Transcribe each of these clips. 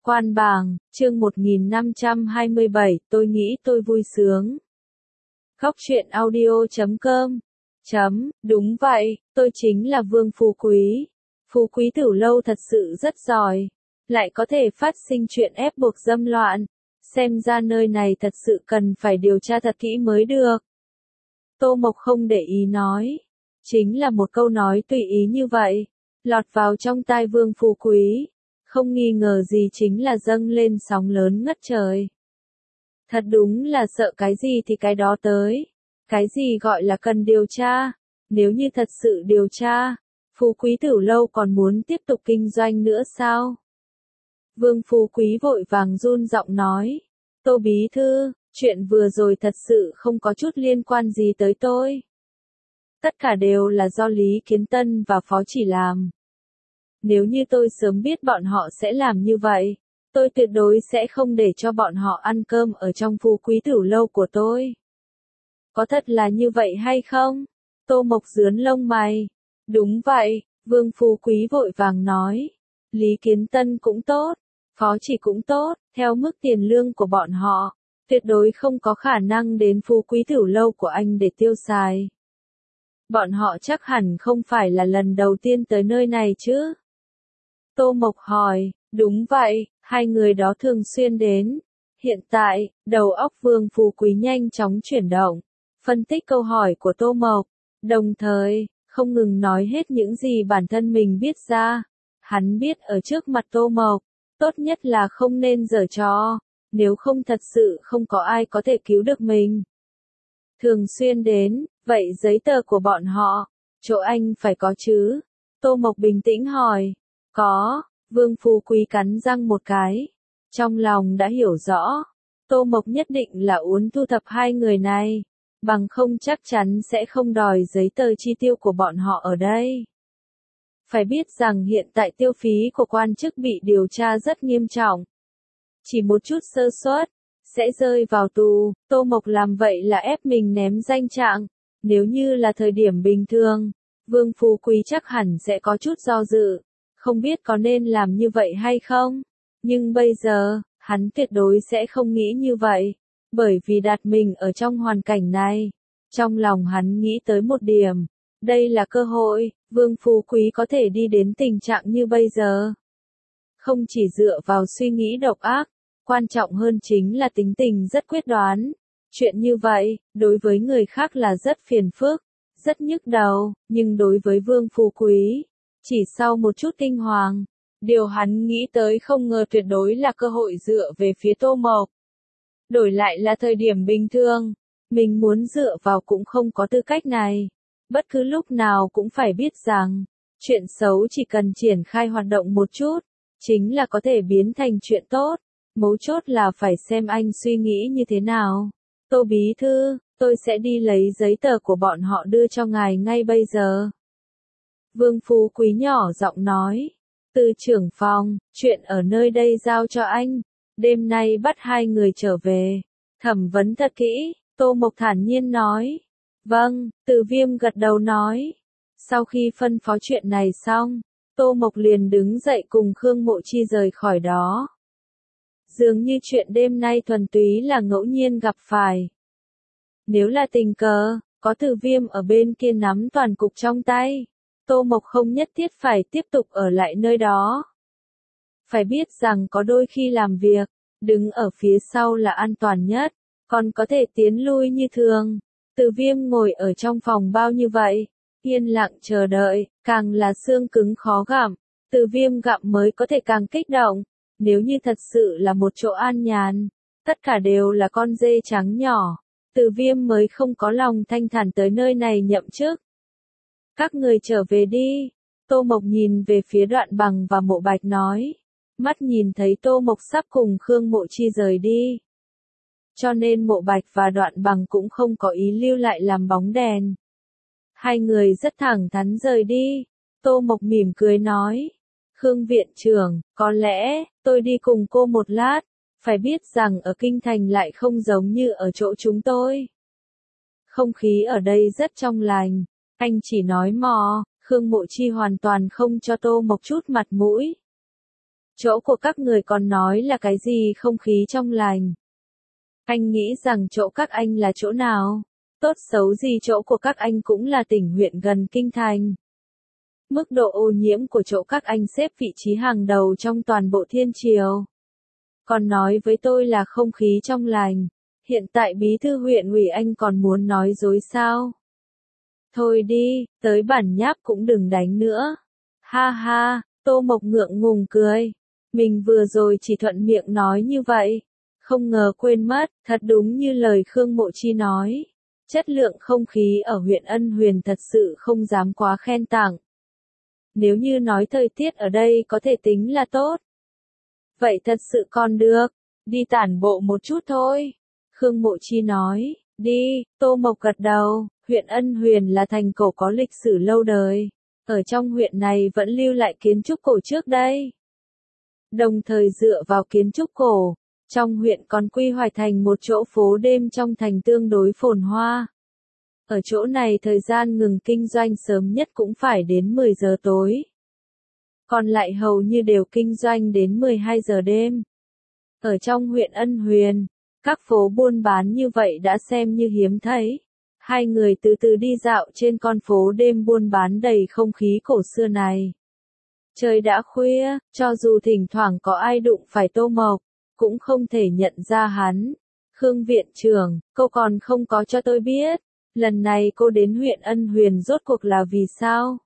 Quan bảng, chương 1527, tôi nghĩ tôi vui sướng. Góc truyện audio.com. Đúng vậy, tôi chính là Vương Phú Quý. Phú Quý Tử Lâu thật sự rất giỏi. Lại có thể phát sinh chuyện ép buộc dâm loạn. Xem ra nơi này thật sự cần phải điều tra thật kỹ mới được. Tô Mộc không để ý nói. Chính là một câu nói tùy ý như vậy. Lọt vào trong tai Vương Phú Quý. Không nghi ngờ gì chính là dâng lên sóng lớn ngất trời. Thật đúng là sợ cái gì thì cái đó tới. Cái gì gọi là cần điều tra? Nếu như thật sự điều tra, Phú Quý Tử Lâu còn muốn tiếp tục kinh doanh nữa sao? Vương Phú Quý vội vàng run giọng nói. Tô bí thư, chuyện vừa rồi thật sự không có chút liên quan gì tới tôi. Tất cả đều là do Lý Kiến Tân và Phó Chỉ làm. Nếu như tôi sớm biết bọn họ sẽ làm như vậy, tôi tuyệt đối sẽ không để cho bọn họ ăn cơm ở trong Phú Quý Tử Lâu của tôi. Có thật là như vậy hay không? Tô Mộc rướn lông mày. Đúng vậy, Vương Phú Quý vội vàng nói. Lý Kiến Tân cũng tốt, Phó Chỉ cũng tốt, theo mức tiền lương của bọn họ, tuyệt đối không có khả năng đến Phú Quý Tử Lâu của anh để tiêu xài. Bọn họ chắc hẳn không phải là lần đầu tiên tới nơi này chứ? Tô Mộc hỏi, đúng vậy, hai người đó thường xuyên đến. Hiện tại, đầu óc Vương Phú Quý nhanh chóng chuyển động, phân tích câu hỏi của Tô Mộc, đồng thời, không ngừng nói hết những gì bản thân mình biết ra. Hắn biết ở trước mặt Tô Mộc, tốt nhất là không nên giở trò, nếu không thật sự không có ai có thể cứu được mình. Thường xuyên đến, vậy giấy tờ của bọn họ, chỗ anh phải có chứ? Tô Mộc bình tĩnh hỏi. Có, Vương Phú Quý cắn răng một cái. Trong lòng đã hiểu rõ, Tô Mộc nhất định là uốn thu thập hai người này, bằng không chắc chắn sẽ không đòi giấy tờ chi tiêu của bọn họ ở đây. Phải biết rằng hiện tại tiêu phí của quan chức bị điều tra rất nghiêm trọng. Chỉ một chút sơ suất, sẽ rơi vào tù. Tô Mộc làm vậy là ép mình ném danh trạng. Nếu như là thời điểm bình thường, Vương Phú Quý chắc hẳn sẽ có chút do dự. Không biết có nên làm như vậy hay không? Nhưng bây giờ, hắn tuyệt đối sẽ không nghĩ như vậy. Bởi vì đặt mình ở trong hoàn cảnh này. Trong lòng hắn nghĩ tới một điểm. Đây là cơ hội, Vương Phú Quý có thể đi đến tình trạng như bây giờ. Không chỉ dựa vào suy nghĩ độc ác, quan trọng hơn chính là tính tình rất quyết đoán. Chuyện như vậy, đối với người khác là rất phiền phức, rất nhức đầu, nhưng đối với Vương Phú Quý, chỉ sau một chút kinh hoàng, điều hắn nghĩ tới không ngờ tuyệt đối là cơ hội dựa về phía Tô Mộc. Đổi lại là thời điểm bình thường, mình muốn dựa vào cũng không có tư cách này. Bất cứ lúc nào cũng phải biết rằng, chuyện xấu chỉ cần triển khai hoạt động một chút, chính là có thể biến thành chuyện tốt. Mấu chốt là phải xem anh suy nghĩ như thế nào. Tô bí thư, tôi sẽ đi lấy giấy tờ của bọn họ đưa cho ngài ngay bây giờ. Vương Phú Quý nhỏ giọng nói. Từ trưởng phòng, chuyện ở nơi đây giao cho anh. Đêm nay bắt hai người trở về. Thẩm vấn thật kỹ, Tô Mộc thản nhiên nói. Vâng, Từ Viêm gật đầu nói. Sau khi phân phó chuyện này xong, Tô Mộc liền đứng dậy cùng Khương Mộ Chi rời khỏi đó. Dường như chuyện đêm nay thuần túy là ngẫu nhiên gặp phải. Nếu là tình cờ, có Từ Viêm ở bên kia nắm toàn cục trong tay, Tô Mộc không nhất thiết phải tiếp tục ở lại nơi đó. Phải biết rằng có đôi khi làm việc, đứng ở phía sau là an toàn nhất, còn có thể tiến lui như thường. Từ Viêm ngồi ở trong phòng bao như vậy, yên lặng chờ đợi, càng là xương cứng khó gặm, Từ Viêm gặm mới có thể càng kích động. Nếu như thật sự là một chỗ an nhàn, tất cả đều là con dê trắng nhỏ, Từ Viêm mới không có lòng thanh thản tới nơi này nhậm chức. Các người trở về đi. Tô Mộc nhìn về phía Đoạn Bằng và Mộ Bạch nói. Mắt nhìn thấy Tô Mộc sắp cùng Khương Mộ Chi rời đi. Cho nên Mộ Bạch và Đoạn Bằng cũng không có ý lưu lại làm bóng đèn. Hai người rất thẳng thắn rời đi. Tô Mộc mỉm cười nói. Khương viện trưởng, có lẽ, tôi đi cùng cô một lát. Phải biết rằng ở Kinh Thành lại không giống như ở chỗ chúng tôi. Không khí ở đây rất trong lành. Anh chỉ nói mò, Khương Mộ Chi hoàn toàn không cho Tô Mộc chút mặt mũi. Chỗ của các người còn nói là cái gì không khí trong lành. Anh nghĩ rằng chỗ các anh là chỗ nào? Tốt xấu gì chỗ của các anh cũng là tỉnh huyện gần kinh thành. Mức độ ô nhiễm của chỗ các anh xếp vị trí hàng đầu trong toàn bộ thiên triều. Còn nói với tôi là không khí trong lành. Hiện tại bí thư huyện ủy anh còn muốn nói dối sao? Thôi đi, tới bản nháp cũng đừng đánh nữa. Ha ha, Tô Mộc ngượng ngùng cười. Mình vừa rồi chỉ thuận miệng nói như vậy. Không ngờ quên mất, thật đúng như lời Khương Mộ Chi nói. Chất lượng không khí ở huyện Ân Huyền thật sự không dám quá khen tặng. Nếu như nói thời tiết ở đây có thể tính là tốt. Vậy thật sự còn được, đi tản bộ một chút thôi. Khương Mộ Chi nói, đi, Tô Mộc gật đầu, huyện Ân Huyền là thành cổ có lịch sử lâu đời. Ở trong huyện này vẫn lưu lại kiến trúc cổ trước đây. Đồng thời dựa vào kiến trúc cổ, trong huyện còn quy hoạch thành một chỗ phố đêm trong thành tương đối phồn hoa. Ở chỗ này thời gian ngừng kinh doanh sớm nhất cũng phải đến 10 giờ tối. Còn lại hầu như đều kinh doanh đến 12 giờ đêm. Ở trong huyện Ân Huyền, các phố buôn bán như vậy đã xem như hiếm thấy. Hai người từ từ đi dạo trên con phố đêm buôn bán đầy không khí cổ xưa này. Trời đã khuya, cho dù thỉnh thoảng có ai đụng phải Tô Mộc, cũng không thể nhận ra hắn. Khương viện trưởng, cô còn không có cho tôi biết, lần này cô đến huyện Ân Huyền rốt cuộc là vì sao?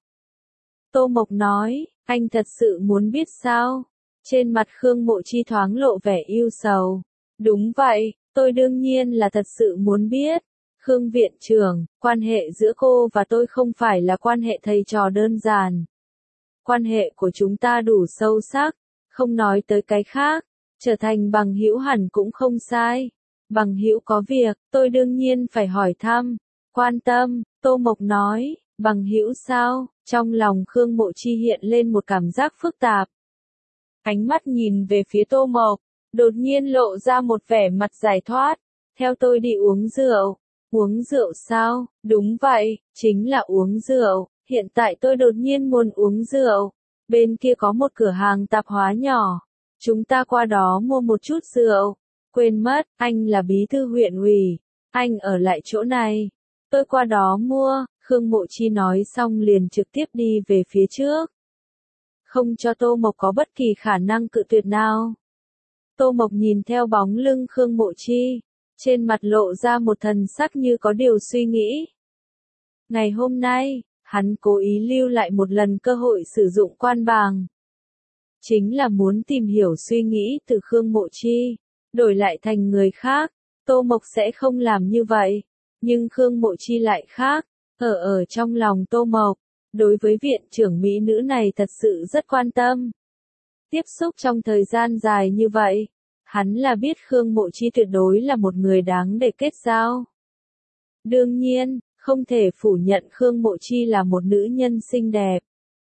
Tô Mộc nói, anh thật sự muốn biết sao? Trên mặt Khương Mộ Chi thoáng lộ vẻ ưu sầu. Đúng vậy, tôi đương nhiên là thật sự muốn biết. Khương viện trưởng, quan hệ giữa cô và tôi không phải là quan hệ thầy trò đơn giản. Quan hệ của chúng ta đủ sâu sắc, không nói tới cái khác, trở thành bằng hữu hẳn cũng không sai. Bằng hữu có việc, tôi đương nhiên phải hỏi thăm, quan tâm, Tô Mộc nói, bằng hữu sao? Trong lòng Khương Mộ Chi hiện lên một cảm giác phức tạp. Ánh mắt nhìn về phía Tô Mộc, đột nhiên lộ ra một vẻ mặt giải thoát. Theo tôi đi uống rượu. Uống rượu sao? Đúng vậy, chính là uống rượu. Hiện tại tôi đột nhiên muốn uống rượu. Bên kia có một cửa hàng tạp hóa nhỏ. Chúng ta qua đó mua một chút rượu. Quên mất, anh là bí thư huyện ủy. Anh ở lại chỗ này. Tôi qua đó mua. Khương Mộ Chi nói xong liền trực tiếp đi về phía trước. Không cho Tô Mộc có bất kỳ khả năng cự tuyệt nào. Tô Mộc nhìn theo bóng lưng Khương Mộ Chi. Trên mặt lộ ra một thần sắc như có điều suy nghĩ. Ngày hôm nay, hắn cố ý lưu lại một lần cơ hội sử dụng quan bàng. Chính là muốn tìm hiểu suy nghĩ từ Khương Mộ Chi, đổi lại thành người khác. Tô Mộc sẽ không làm như vậy. Nhưng Khương Mộ Chi lại khác. Ở trong lòng Tô Mộc, đối với viện trưởng mỹ nữ này thật sự rất quan tâm. Tiếp xúc trong thời gian dài như vậy. Hắn là biết Khương Mộ Chi tuyệt đối là một người đáng để kết giao. Đương nhiên, không thể phủ nhận Khương Mộ Chi là một nữ nhân xinh đẹp.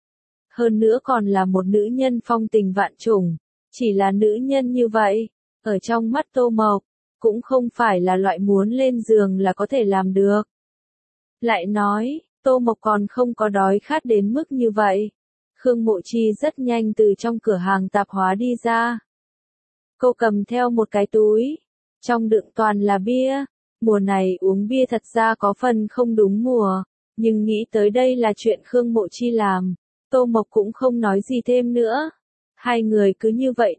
Hơn nữa còn là một nữ nhân phong tình vạn trùng. Chỉ là nữ nhân như vậy, ở trong mắt Tô Mộc, cũng không phải là loại muốn lên giường là có thể làm được. Lại nói, Tô Mộc còn không có đói khát đến mức như vậy. Khương Mộ Chi rất nhanh từ trong cửa hàng tạp hóa đi ra. Cô cầm theo một cái túi, trong đựng toàn là bia. Mùa này uống bia thật ra có phần không đúng mùa, nhưng nghĩ tới đây là chuyện Khương Mộ Chi làm, Tô Mộc cũng không nói gì thêm nữa. Hai người cứ như vậy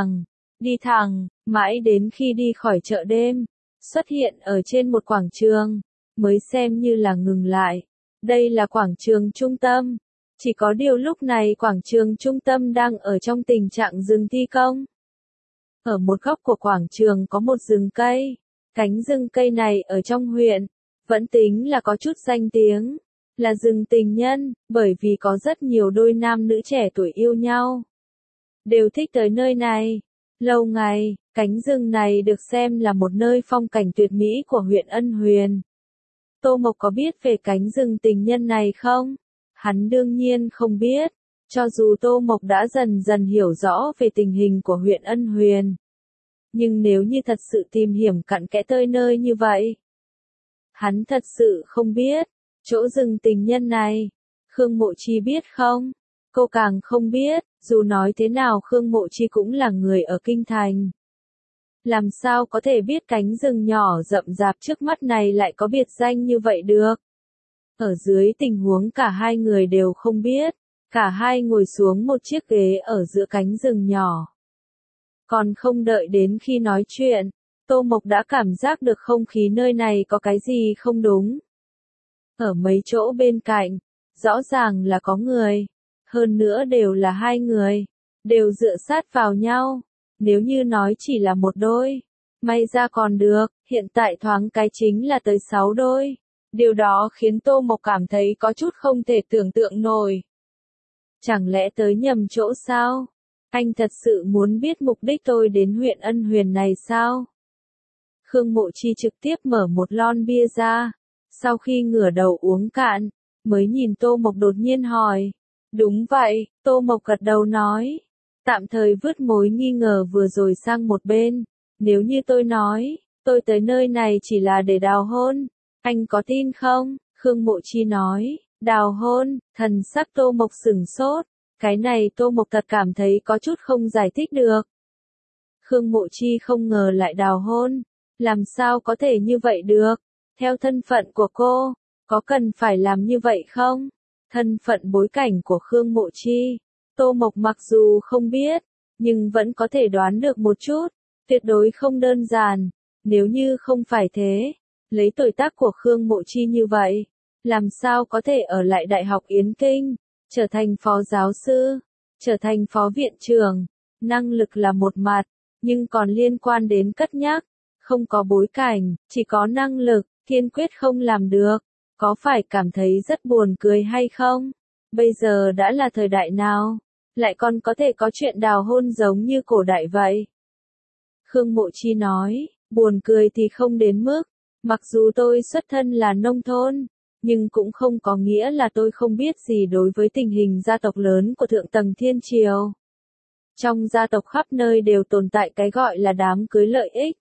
đi thẳng, mãi đến khi đi khỏi chợ đêm, xuất hiện ở trên một quảng trường, mới xem như là ngừng lại. Đây là quảng trường trung tâm, chỉ có điều lúc này quảng trường trung tâm đang ở trong tình trạng dừng thi công. Ở một góc của quảng trường có một rừng cây. Cánh rừng cây này ở trong huyện, vẫn tính là có chút danh tiếng. Là rừng tình nhân, bởi vì có rất nhiều đôi nam nữ trẻ tuổi yêu nhau. Đều thích tới nơi này. Lâu ngày, cánh rừng này được xem là một nơi phong cảnh tuyệt mỹ của huyện Ân Huyền. Tô Mộc có biết về cánh rừng tình nhân này không? Hắn đương nhiên không biết. Cho dù Tô Mộc đã dần dần hiểu rõ về tình hình của huyện Ân Huyền. Nhưng nếu như thật sự tìm hiểu cặn kẽ tới nơi như vậy, hắn thật sự không biết. Chỗ rừng tình nhân này, Khương Mộ Chi biết không? Cô càng không biết, dù nói thế nào Khương Mộ Chi cũng là người ở Kinh Thành. Làm sao có thể biết cánh rừng nhỏ rậm rạp trước mắt này lại có biệt danh như vậy được. Ở dưới tình huống cả hai người đều không biết, cả hai ngồi xuống một chiếc ghế ở giữa cánh rừng nhỏ. Còn không đợi đến khi nói chuyện, Tô Mộc đã cảm giác được không khí nơi này có cái gì không đúng. Ở mấy chỗ bên cạnh, rõ ràng là có người, hơn nữa đều là hai người, đều dựa sát vào nhau. Nếu như nói chỉ là một đôi, may ra còn được, hiện tại thoáng cái chính là tới 6 đôi. Điều đó khiến Tô Mộc cảm thấy có chút không thể tưởng tượng nổi. Chẳng lẽ tới nhầm chỗ sao? Anh thật sự muốn biết mục đích tôi đến huyện Ân Huyền này sao? Khương Mộ Chi trực tiếp mở một lon bia ra, sau khi ngửa đầu uống cạn, mới nhìn Tô Mộc đột nhiên hỏi. Đúng vậy, Tô Mộc gật đầu nói. Tạm thời vứt mối nghi ngờ vừa rồi sang một bên. Nếu như tôi nói, tôi tới nơi này chỉ là để đào hôn, anh có tin không? Khương Mộ Chi nói, đào hôn, thần sắc Tô Mộc sửng sốt. Cái này Tô Mộc thật cảm thấy có chút không giải thích được. Khương Mộ Chi không ngờ lại đào hôn. Làm sao có thể như vậy được? Theo thân phận của cô, có cần phải làm như vậy không? Thân phận bối cảnh của Khương Mộ Chi, Tô Mộc mặc dù không biết, nhưng vẫn có thể đoán được một chút, tuyệt đối không đơn giản. Nếu như không phải thế, lấy tuổi tác của Khương Mộ Chi như vậy, làm sao có thể ở lại Đại học Yến Kinh, trở thành phó giáo sư, trở thành phó viện trưởng, năng lực là một mặt, nhưng còn liên quan đến cất nhắc, không có bối cảnh, chỉ có năng lực, kiên quyết không làm được. Có phải cảm thấy rất buồn cười hay không? Bây giờ đã là thời đại nào? Lại còn có thể có chuyện đào hôn giống như cổ đại vậy? Khương Mộ Chi nói, buồn cười thì không đến mức. Mặc dù tôi xuất thân là nông thôn, nhưng cũng không có nghĩa là tôi không biết gì đối với tình hình gia tộc lớn của thượng tầng thiên triều. Trong gia tộc khắp nơi đều tồn tại cái gọi là đám cưới lợi ích.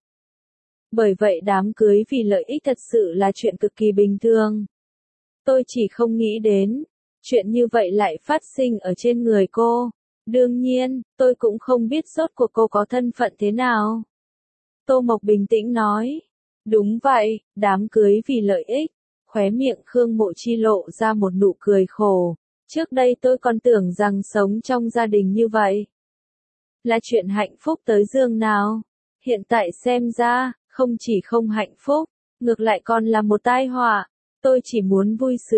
Bởi vậy đám cưới vì lợi ích thật sự là chuyện cực kỳ bình thường. Tôi chỉ không nghĩ đến, chuyện như vậy lại phát sinh ở trên người cô. Đương nhiên, tôi cũng không biết rốt cuộc cô có thân phận thế nào. Tô Mộc bình tĩnh nói. Đúng vậy, đám cưới vì lợi ích. Khóe miệng Khương Mộ Chi lộ ra một nụ cười khổ. Trước đây tôi còn tưởng rằng sống trong gia đình như vậy là chuyện hạnh phúc tới giường nào. Hiện tại xem ra, không chỉ không hạnh phúc, ngược lại còn là một tai họa. Tôi chỉ muốn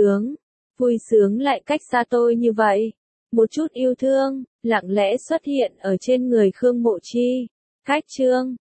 vui sướng lại cách xa tôi như vậy. Một chút yêu thương, lặng lẽ xuất hiện ở trên người Khương Mộ Chi. Khách chương